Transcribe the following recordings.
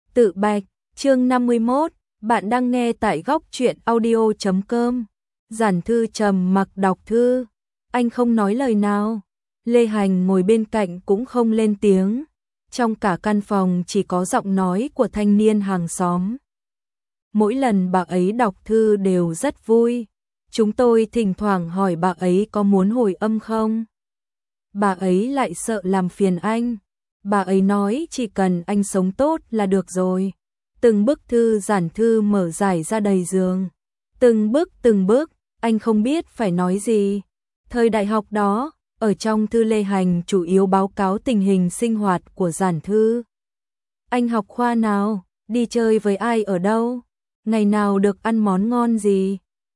Tự bạch, chương 51, bạn đang nghe tại góc truyện audio.com. Giản Thư trầm mặc đọc thư, anh không nói lời nào. Lê Hành ngồi bên cạnh cũng không lên tiếng. Trong cả căn phòng chỉ có giọng nói của thanh niên hàng xóm. Mỗi lần bà ấy đọc thư đều rất vui. Chúng tôi thỉnh thoảng hỏi bà ấy có muốn hồi âm không. Bà ấy lại sợ làm phiền anh. Bà ấy nói chỉ cần anh sống tốt là được rồi. Từng bức thư Giản Thư mở rải ra đầy giường. Từng bức, anh không biết phải nói gì. Thời đại học đó, ở trong thư Lê Hành chủ yếu báo cáo tình hình sinh hoạt của Giản Thư. Anh học khoa nào, đi chơi với ai ở đâu, ngày nào được ăn món ngon gì,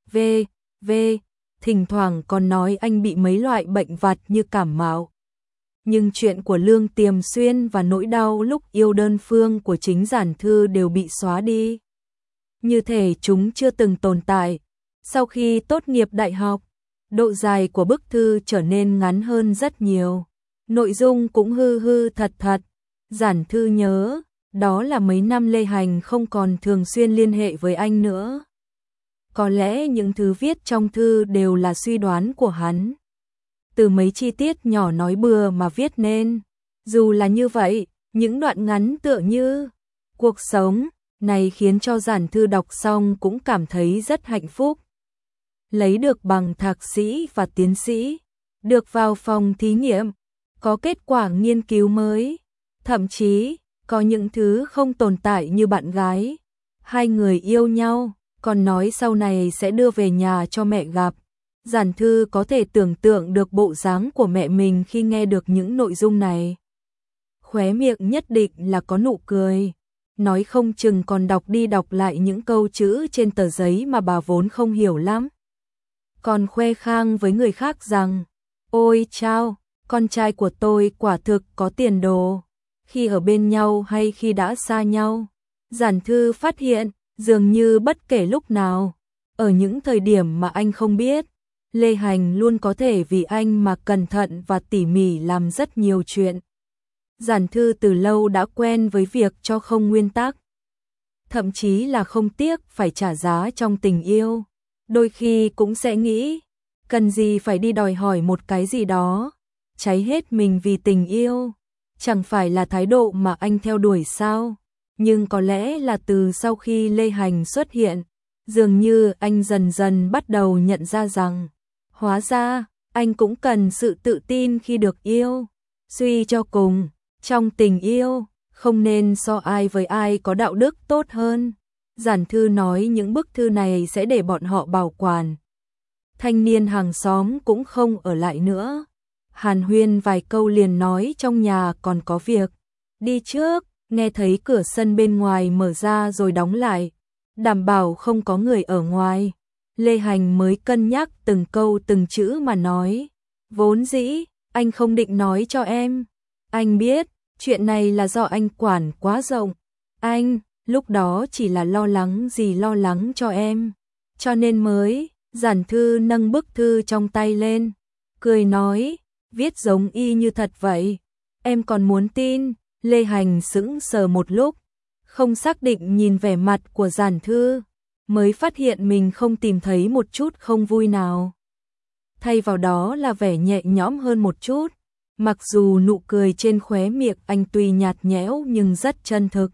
thỉnh thoảng còn nói anh bị mấy loại bệnh vặt như cảm mạo. Nhưng chuyện của Lương Tiềm Xuyên và nỗi đau lúc yêu đơn phương của chính Giản Thư đều bị xóa đi. Như thể chúng chưa từng tồn tại. Sau khi tốt nghiệp đại học, độ dài của bức thư trở nên ngắn hơn rất nhiều. Nội dung cũng hư thật. Giản Thư nhớ, đó là mấy năm Lê Hành không còn thường xuyên liên hệ với anh nữa. Có lẽ những thứ viết trong thư đều là suy đoán của hắn. Từ mấy chi tiết nhỏ nói bừa mà viết nên. Dù là như vậy, những đoạn ngắn tựa như cuộc sống này khiến cho Giản Thư đọc xong cũng cảm thấy rất hạnh phúc. Lấy được bằng thạc sĩ và tiến sĩ, được vào phòng thí nghiệm, có kết quả nghiên cứu mới, thậm chí có những thứ không tồn tại như bạn gái. Hai người yêu nhau, còn nói sau này sẽ đưa về nhà cho mẹ gặp. Giản Thư có thể tưởng tượng được bộ dáng của mẹ mình khi nghe được những nội dung này. Khóe miệng nhất định là có nụ cười. Nói không chừng còn đọc đi đọc lại những câu chữ trên tờ giấy mà bà vốn không hiểu lắm. Còn khoe khang với người khác rằng, ôi chao, con trai của tôi quả thực có tiền đồ. Khi ở bên nhau hay khi đã xa nhau, Giản Thư phát hiện, dường như bất kể lúc nào, ở những thời điểm mà anh không biết, Lê Hành luôn có thể vì anh mà cẩn thận và tỉ mỉ làm rất nhiều chuyện. Giản Thư từ lâu đã quen với việc cho không nguyên tắc. Thậm chí là không tiếc phải trả giá trong tình yêu. Đôi khi cũng sẽ nghĩ, cần gì phải đi đòi hỏi một cái gì đó, cháy hết mình vì tình yêu. Chẳng phải là thái độ mà anh theo đuổi sao? Nhưng có lẽ là từ sau khi Lê Hành xuất hiện, dường như anh dần dần bắt đầu nhận ra rằng, hóa ra, anh cũng cần sự tự tin khi được yêu. Suy cho cùng, trong tình yêu, không nên so ai với ai có đạo đức tốt hơn. Giản Thư nói những bức thư này sẽ để bọn họ bảo quản. Thanh niên hàng xóm cũng không ở lại nữa. Hàn huyên vài câu liền nói trong nhà còn có việc. Đi trước, nghe thấy cửa sân bên ngoài mở ra rồi đóng lại. Đảm bảo không có người ở ngoài. Lê Hành mới cân nhắc từng câu từng chữ mà nói. Vốn dĩ, anh không định nói cho em. Anh biết, chuyện này là do anh quản quá rộng. Anh, lúc đó chỉ là lo lắng cho em. Cho nên mới, Giản Thư nâng bức thư trong tay lên. Cười nói, viết giống y như thật vậy. Em còn muốn tin. Lê Hành sững sờ một lúc, không xác định nhìn vẻ mặt của Giản Thư, mới phát hiện mình không tìm thấy một chút không vui nào. Thay vào đó là vẻ nhẹ nhõm hơn một chút, mặc dù nụ cười trên khóe miệng anh tuy nhạt nhẽo nhưng rất chân thực.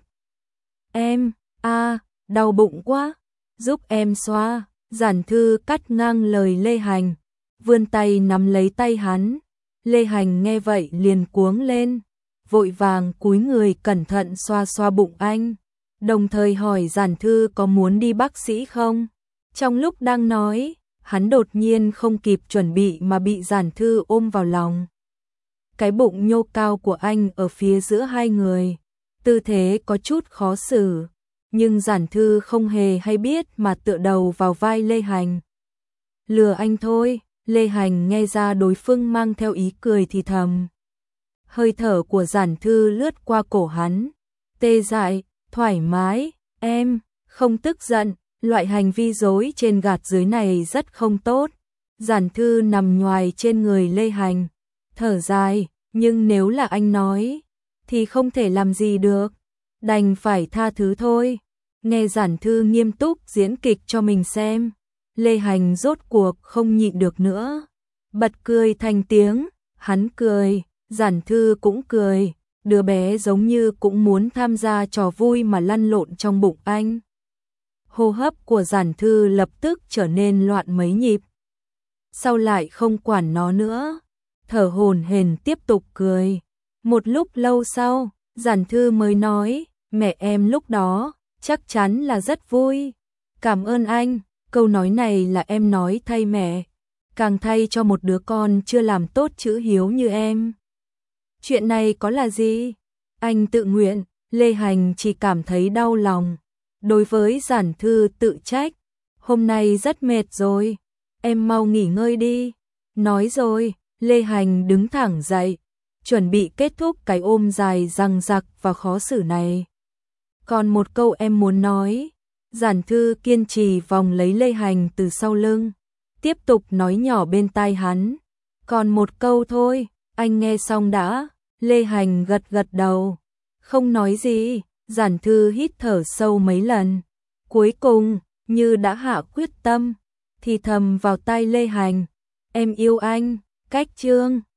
Em, đau bụng quá, giúp em xoa. Giản Thư cắt ngang lời Lê Hành, vươn tay nắm lấy tay hắn. Lê Hành nghe vậy liền cuống lên, vội vàng cúi người cẩn thận xoa xoa bụng anh, đồng thời hỏi Giản Thư có muốn đi bác sĩ không. Trong lúc đang nói, hắn đột nhiên không kịp chuẩn bị mà bị Giản Thư ôm vào lòng. Cái bụng nhô cao của anh ở phía giữa hai người, tư thế có chút khó xử, nhưng Giản Thư không hề hay biết mà tựa đầu vào vai Lê Hành. Lừa anh thôi. Lê Hành nghe ra đối phương mang theo ý cười thì thầm. Hơi thở của Giản Thư lướt qua cổ hắn, tê dại, thoải mái. Em không tức giận, loại hành vi dối trên gạt dưới này rất không tốt. Giản Thư nằm nhoài trên người Lê Hành, thở dài, nhưng nếu là anh nói thì không thể làm gì được. đành phải tha thứ thôi. Nghe giản thư nghiêm túc diễn kịch cho mình xem, Lê Hành rốt cuộc không nhịn được nữa, bật cười thành tiếng. Hắn cười, giản thư cũng cười, đứa bé giống như cũng muốn tham gia trò vui mà lăn lộn trong bụng anh. Hô hấp của giản thư lập tức trở nên loạn mấy nhịp, sau lại không quản nó nữa, thở hổn hển tiếp tục cười. Một lúc lâu sau, giản thư mới nói, mẹ em lúc đó chắc chắn là rất vui. Cảm ơn anh, câu nói này là em nói thay mẹ, càng thay cho một đứa con chưa làm tốt chữ hiếu như em. Chuyện này có là gì? Anh tự nguyện. Lê Hành chỉ cảm thấy đau lòng. Đối với giản thư tự trách, hôm nay rất mệt rồi, em mau nghỉ ngơi đi. Nói rồi, Lê Hành đứng thẳng dậy, chuẩn bị kết thúc cái ôm dài dằng dặc và khó xử này. Còn một câu em muốn nói. Giản thư kiên trì vòng lấy Lê Hành từ sau lưng, tiếp tục nói nhỏ bên tai hắn. Còn một câu thôi, anh nghe xong đã. Lê Hành gật gật đầu, không nói gì. Giản thư hít thở sâu mấy lần, cuối cùng như đã hạ quyết tâm, thì thầm vào tai Lê Hành, em yêu anh. Cách chương